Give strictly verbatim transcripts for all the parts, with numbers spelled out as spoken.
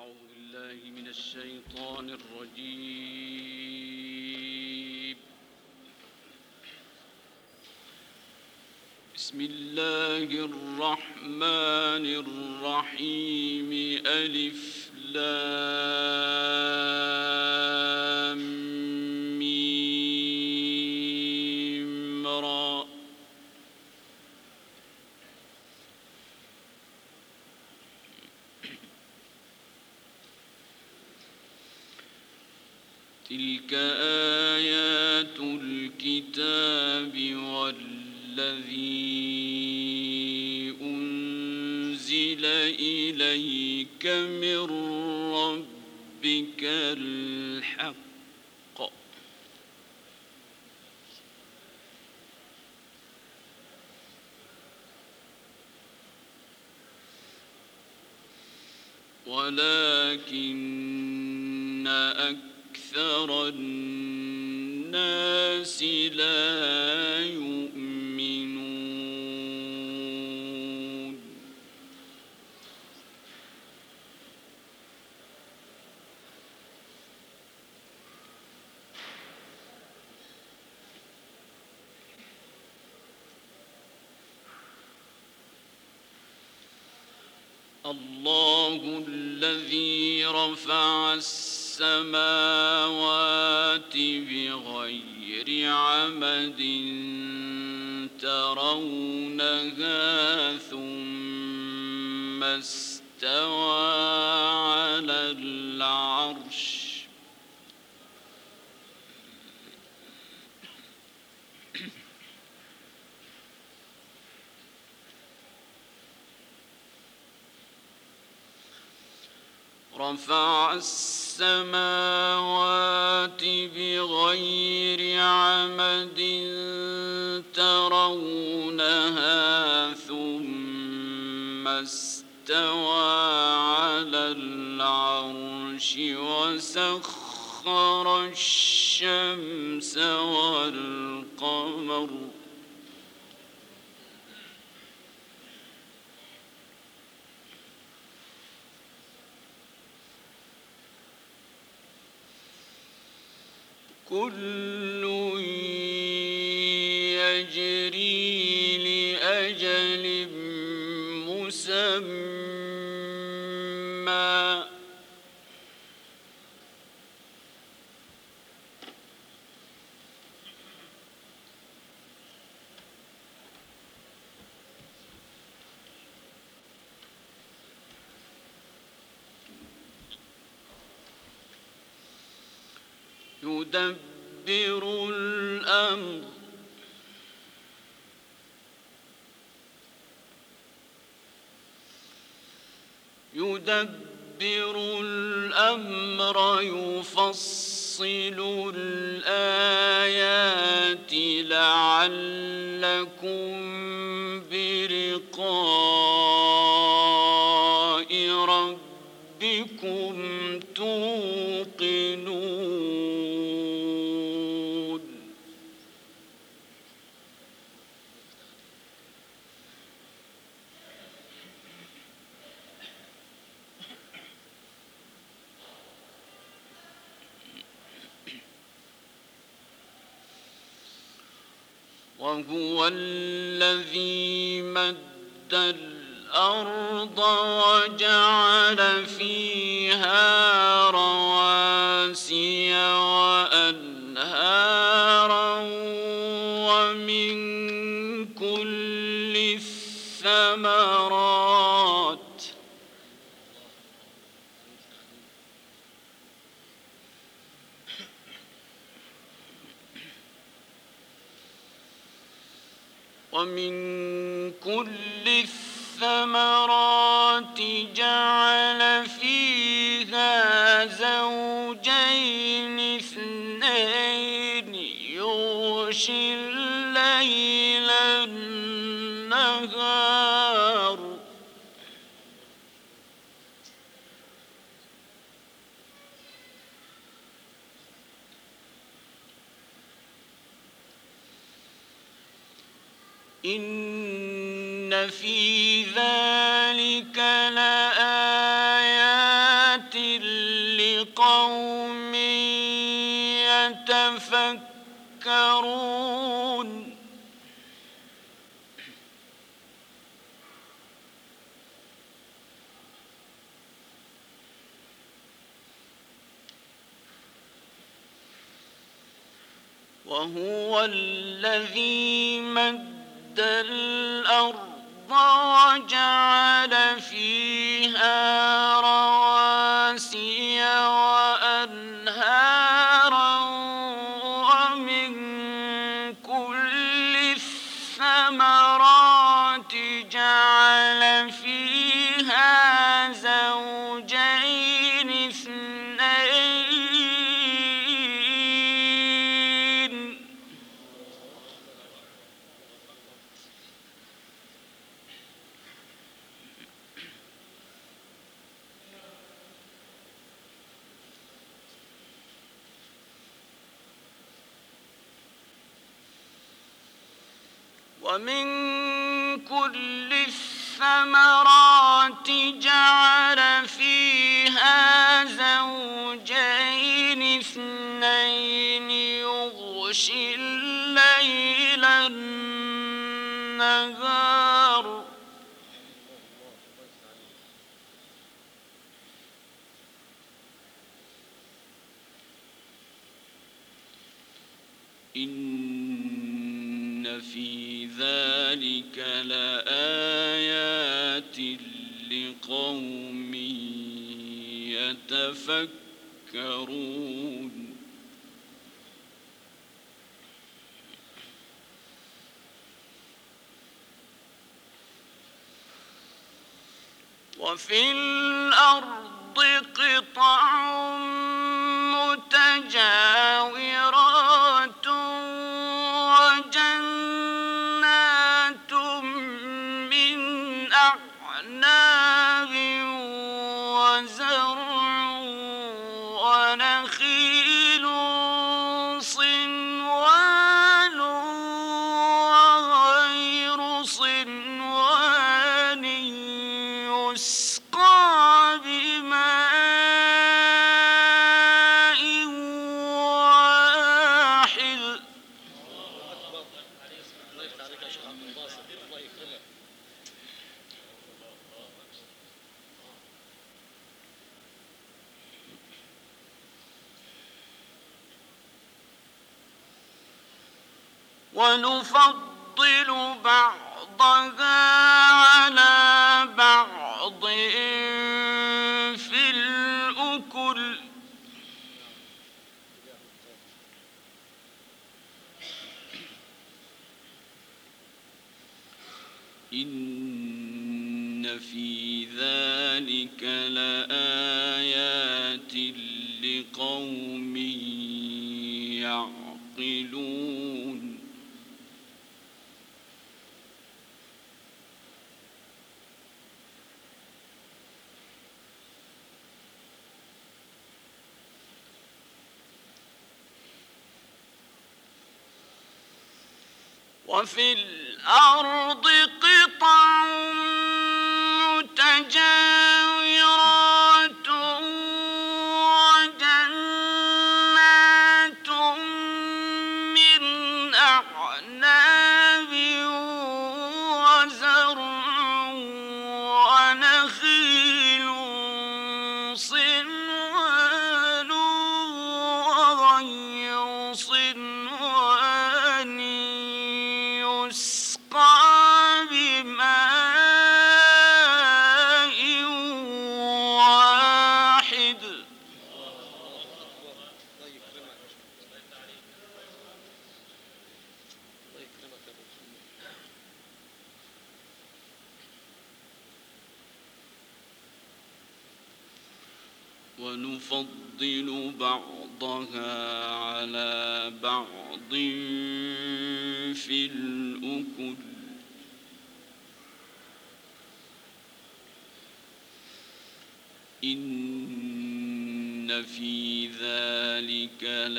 أعوذ بالله من الشيطان الرجيم. بسم الله الرحمن الرحيم. ألف لام ميم را. تلك آيات الكتاب والذي أنزل إليك من ربك الحق ولكن أكثر الناس لا يؤمنون. الله الذي رفع السماوات بغير عمد ترونها ثم استوى على العرش رفع السماوات بغير عمد ترونها ثم استوى على العرش وسخر الشمس والقمر كل يجري لأجل مسمى يدبر الأمر يدبر الأمر يفصل الآيات لعلكم بلقاء ربكم توقنون. وهو الذي مد الأرض وجعل فيها رواسي وأنهارا ومن كل الثمرات ومن كل الثمرات جعل فيها زوجين اثنين يغشي الليل النهار إن في ذلك لآيات لقوم يتفكرون وهو الذي مد الأرض وجعل فيها رواسي وأنهارا ومن كل الثمرات جعل فيها زوجين اثنين ومن كل الثمرات جعل فيها زوجين اثنين يغشي الليل النهار إن في ذلك لآيات لقوم يتفكرون وفي الأرض قطع متجاورات وجنات من أعناب وزرع ونخيل صنوان وغير صنوان يسقى بماء واحد ونفضل بعضها على بعض في الأكل إن في ذلك لآيات لقوم يعقلون وفي الأرض قطع متجاورات وجنات من أعناب وزرع ونخيل صنوان وغير صنوان يسقى بماء واحد ونفضل بعضها على بعض في الأكل إن في ذلك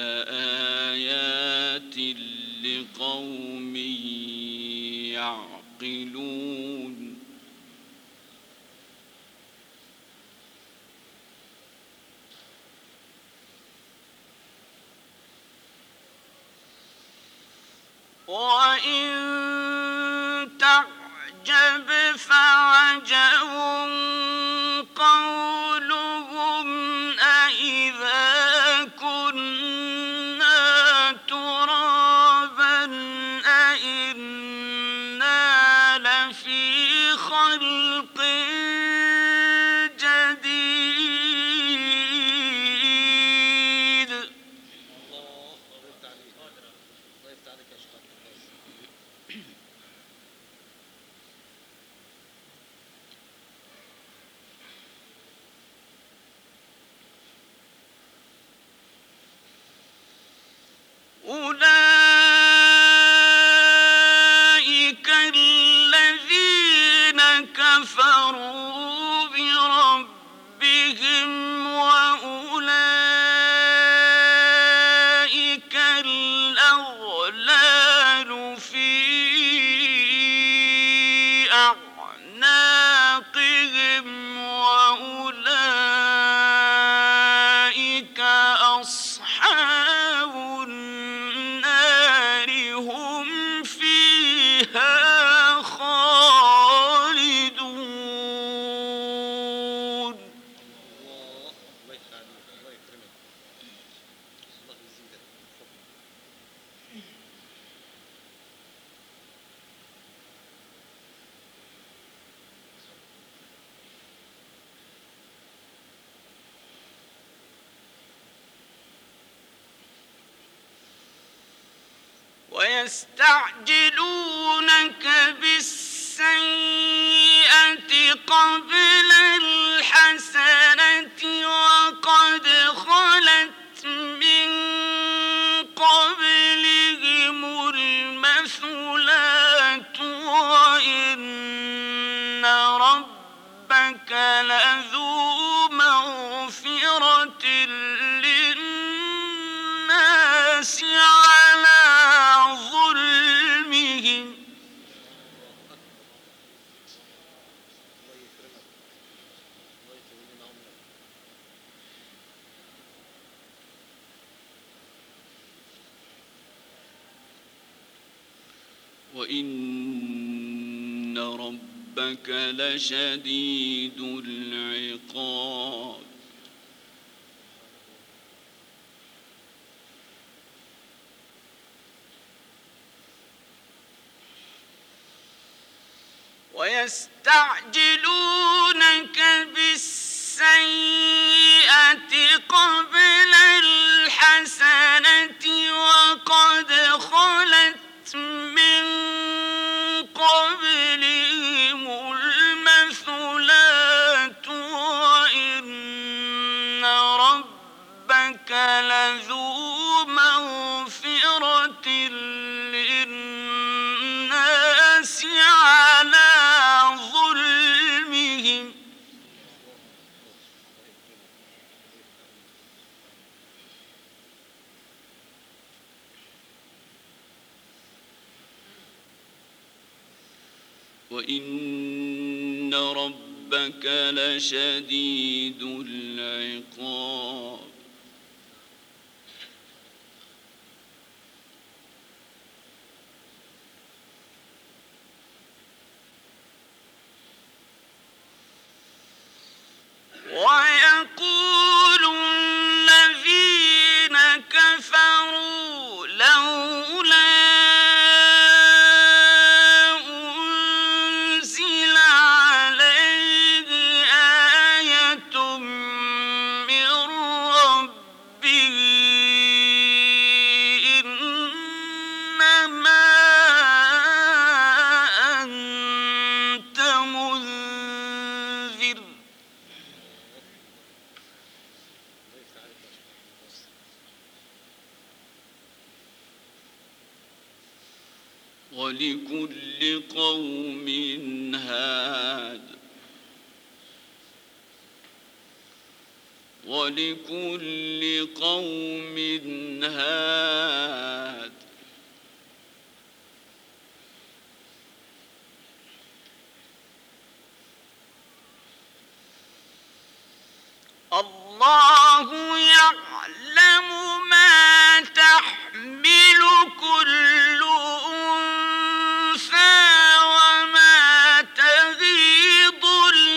لآيات لقوم يعقلون ويستعجلونك بالسيئة قبل الحسنة وقد خلت من قبلهم المثلات وإن ربك لذو مغفرة للناس على ظلمهم وإن ربك لشديد العقاب ويستعجلونك بالسيئة قبل الحسنة وقد خلت من قبلهم المثلات وإن ربك لذو مغفرة للناس على ظلمهم وإن ربك لشديد العقاب ويقول الذين كفروا لولا أنزل عليه آية من ربه إنما أنت منذر ولكل قوم هاد ولكل قوم هاد الله يعلم ما تحمل كل أنثى وما تغيض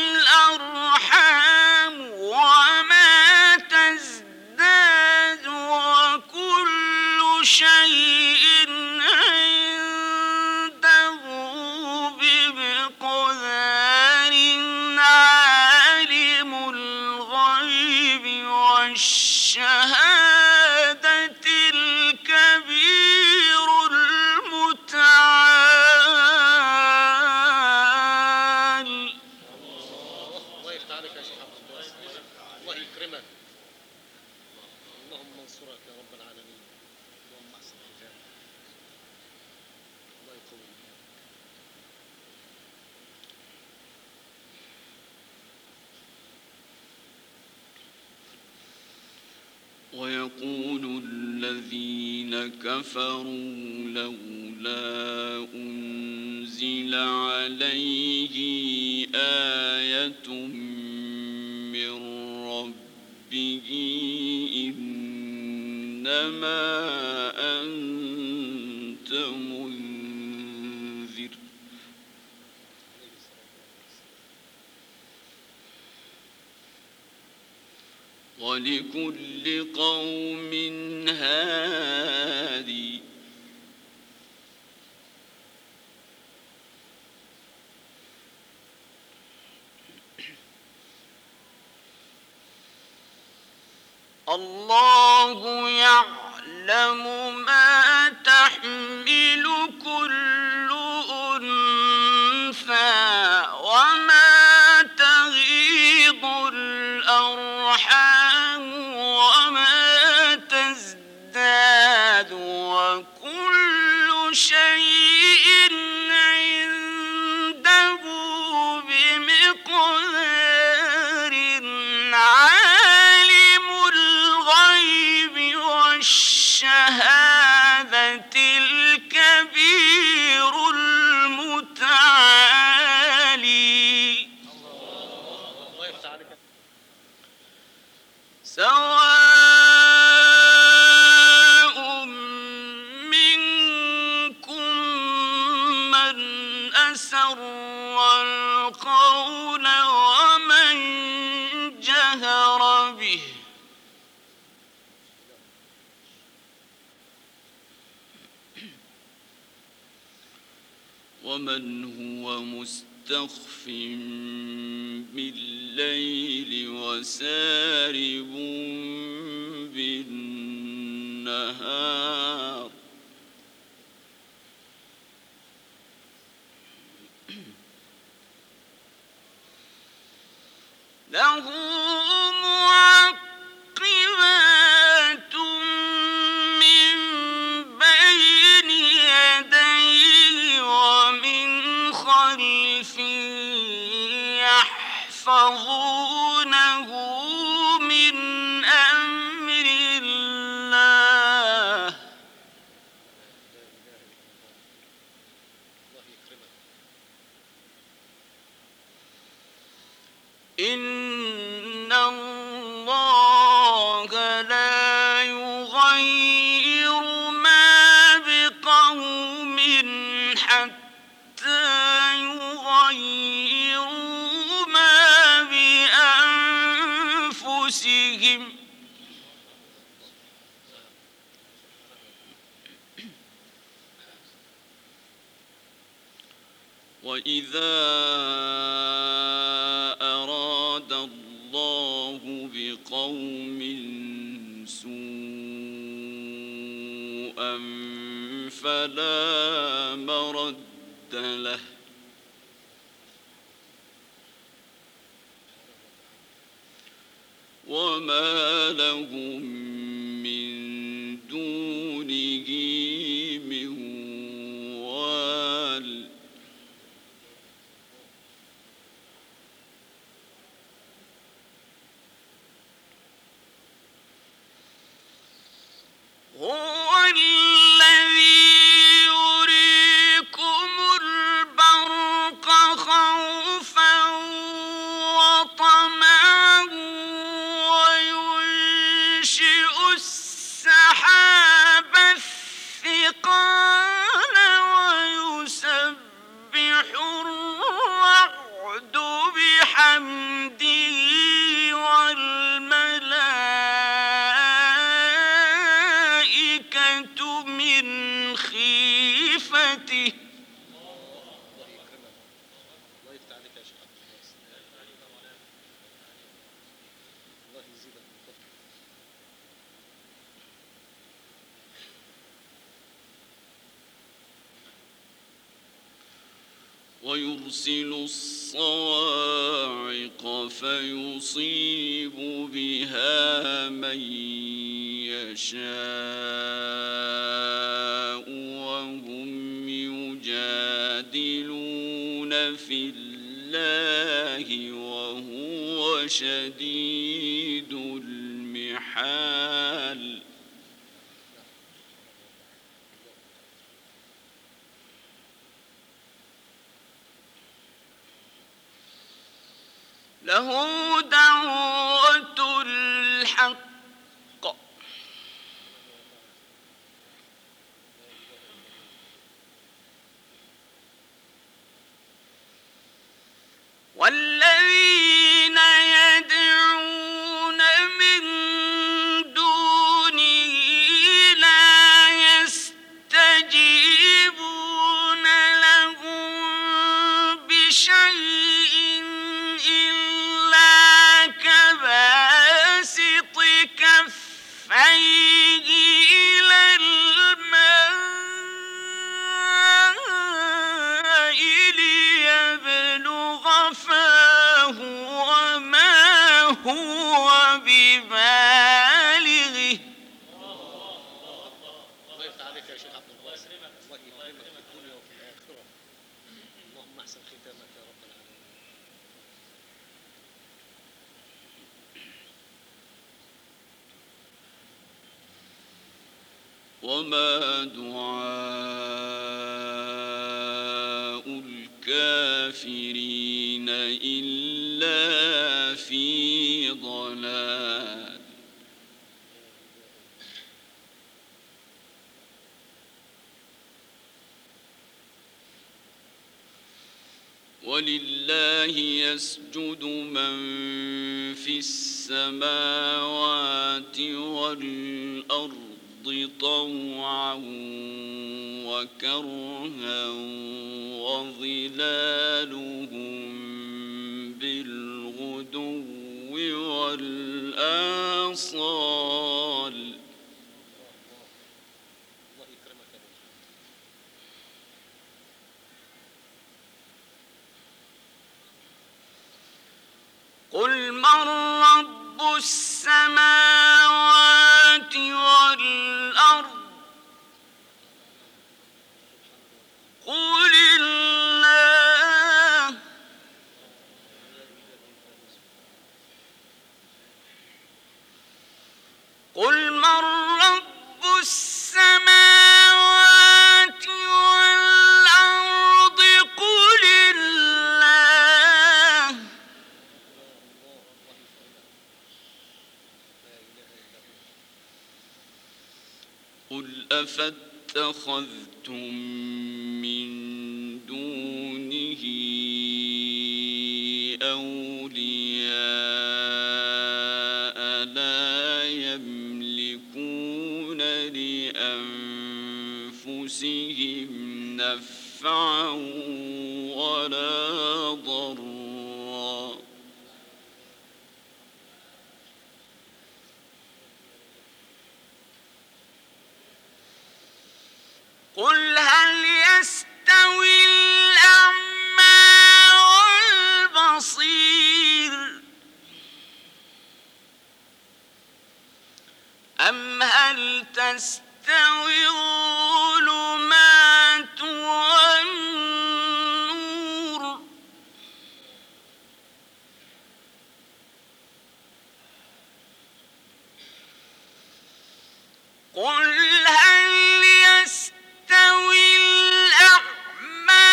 الأرحام وما تزداد وكل شيء عنده بمقدار عالم الغيب والشهادة الكبير المتعال. الله يفتح عليك يا شيخ عبد الله، الله يكرمك، اللهم انصرك يا رب العالمين، اللهم احسن الحجاب، الله يقويك. ويقول الذين كفروا لولا أنزل عليه آية من ربه إنما أنت منذر ولكل قوم هادي الله يعلم ما تحمل سواء منكم من أسر القول ومن جهر به ومن هو مستخف بالليل وسارب بالنهار له معقبات من بين يديه ومن خلفه يحفظونه من أمر الله إن الله لا يغير ما بقوم حتى يغيروا ما بأنفسهم وإذا أراد الله بقوم سوءا فلا مرد له وما لهم من دونه من وال هو الذي يريكم البرق خوفا وطمعا وينشئ السحاب الثقال ويسبح الرعد بحمده والملائكة من خيفته الله يكرمك. الله يفتح عليك يا شيخ عبد الباسط. الله يزيدك من فضله. ويرسل الصواعق فيصيب بها من يشاء وهم يجادلون في الله وهو شديد المحال له دعوة الحق والذين يدعون من دونه لا يستجيبون لهم بشيء إلا كباسط كفيه إلى الماء ليبلغ فاه وما هو ببالغه الله يفتح عليك يا شيخ عبد الباسط. الله يكرمك في الدنيا وفي الآخرة. اللهم احسن ختامك يا رب العالمين. وما دعاء الكافرين إلا في ضلال يسجد من في السماوات والأرض طوعا وكرها وظلالهم بالغدو والآصال. الله يكرمك يا أبو. قل من رب السماوات والأرض قل الله قل من رب السماوات والأرض قل الله قل أفاتخذتم من دونه أولياء لا يملكون لأنفسهم نفعا ولا ضرا قل هل يستوي الأعمى والبصير أم هل تستوي الظلمات والنور قل هل يستوي الأعمى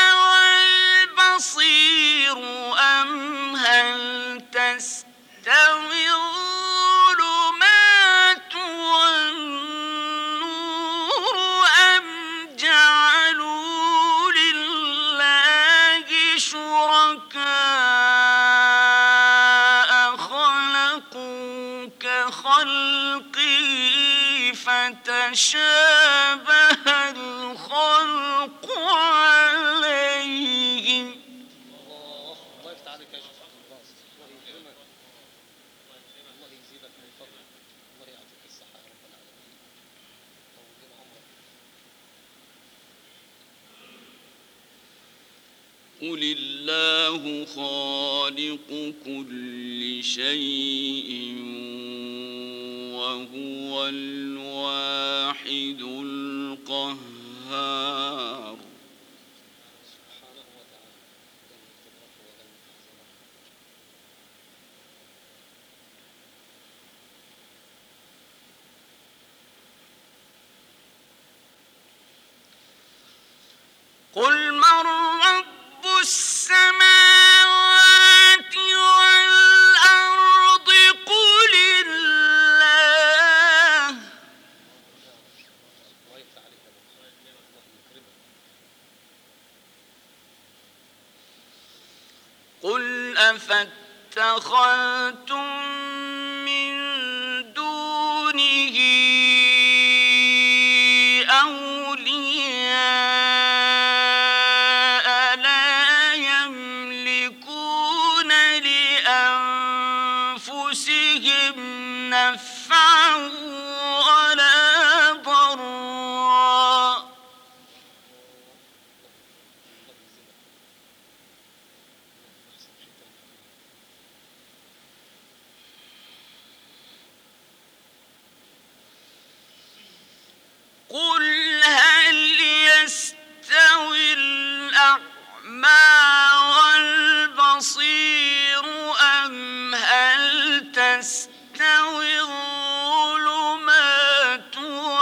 والبصير أم هل تستوي الظلمات والنور أم جعلوا لله شركاء خلقوا كخلقه فتشابه الخلق عليهم. الله الله يفتح عليك يا شيخ عبد الباسط. الله يكرمك. الله يزيدك من فضلك. الله يعطيك الصحة يا رب العالمين. طول عمرك. قل الله خالق كل شيء وهو الواحد القهار. سبحانه وتعالى جل قدرته وجل عظمته. قل من رب السماوات والأرض قل الله الله يفتح عليك يا أبو. الله يكرمك. قل أفاتخذتم من دونه أولياء لا يملكون لأنفسهم نفعا ولا ضرا قل هل يستوي الأعمى والبصير أم هل تستوي الظلمات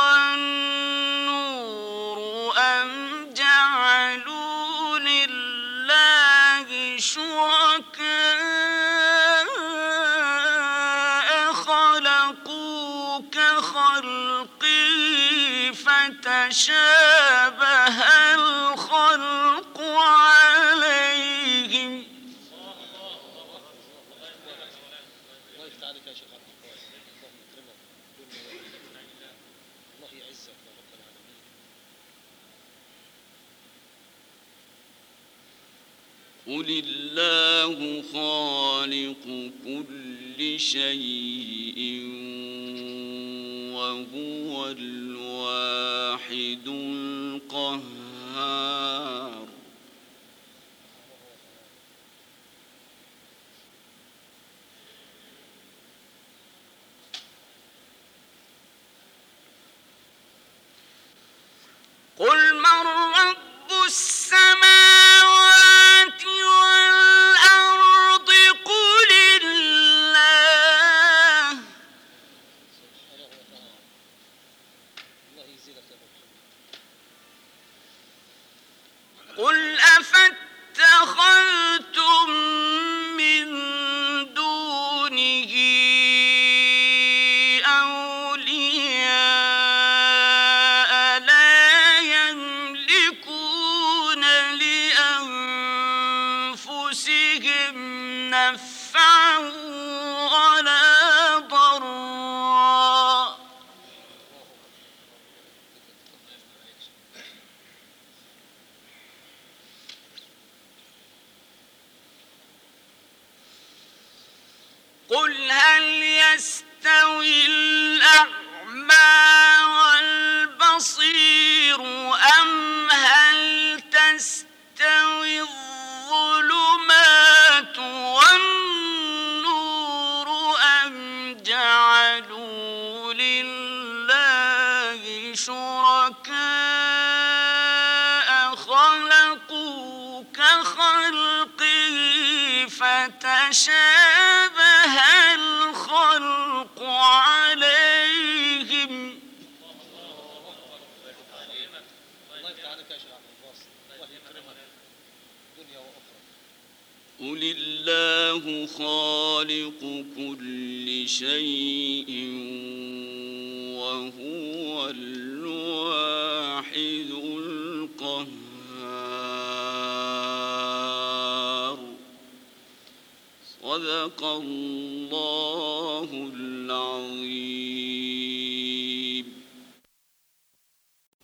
والنور أم جعلوا لله شركاء خلقوا كخلقه فتشابه الخلق عليهم. عليك يا شيخ عبد الباسط، الله يكرمك الدنيا والآخرة، الله يعزك يا رب العالمين. قل الله خالق كل شيء وهو الواحد القهار. قل من رب السماوات والأرض قل الله سبحانه وتعالى، الله يزيدك يا محمد. قل أفاتخذتم من دونه أولياء لا يملكون لأنفسهم نفعا ولا ضرا قل هل يستوي الأعمى والبصير أم هل تستوي الظلمات والنور أم جعلوا لله شركاء خلقوا كخلقه فتشابه الخلق عليهم. الله يفتح عليك يا شيخ عبد الباسط، الله يكرمك الدنيا وأخرى. قل الله خالق كل شيء وهو الواحد القهار. صدق الله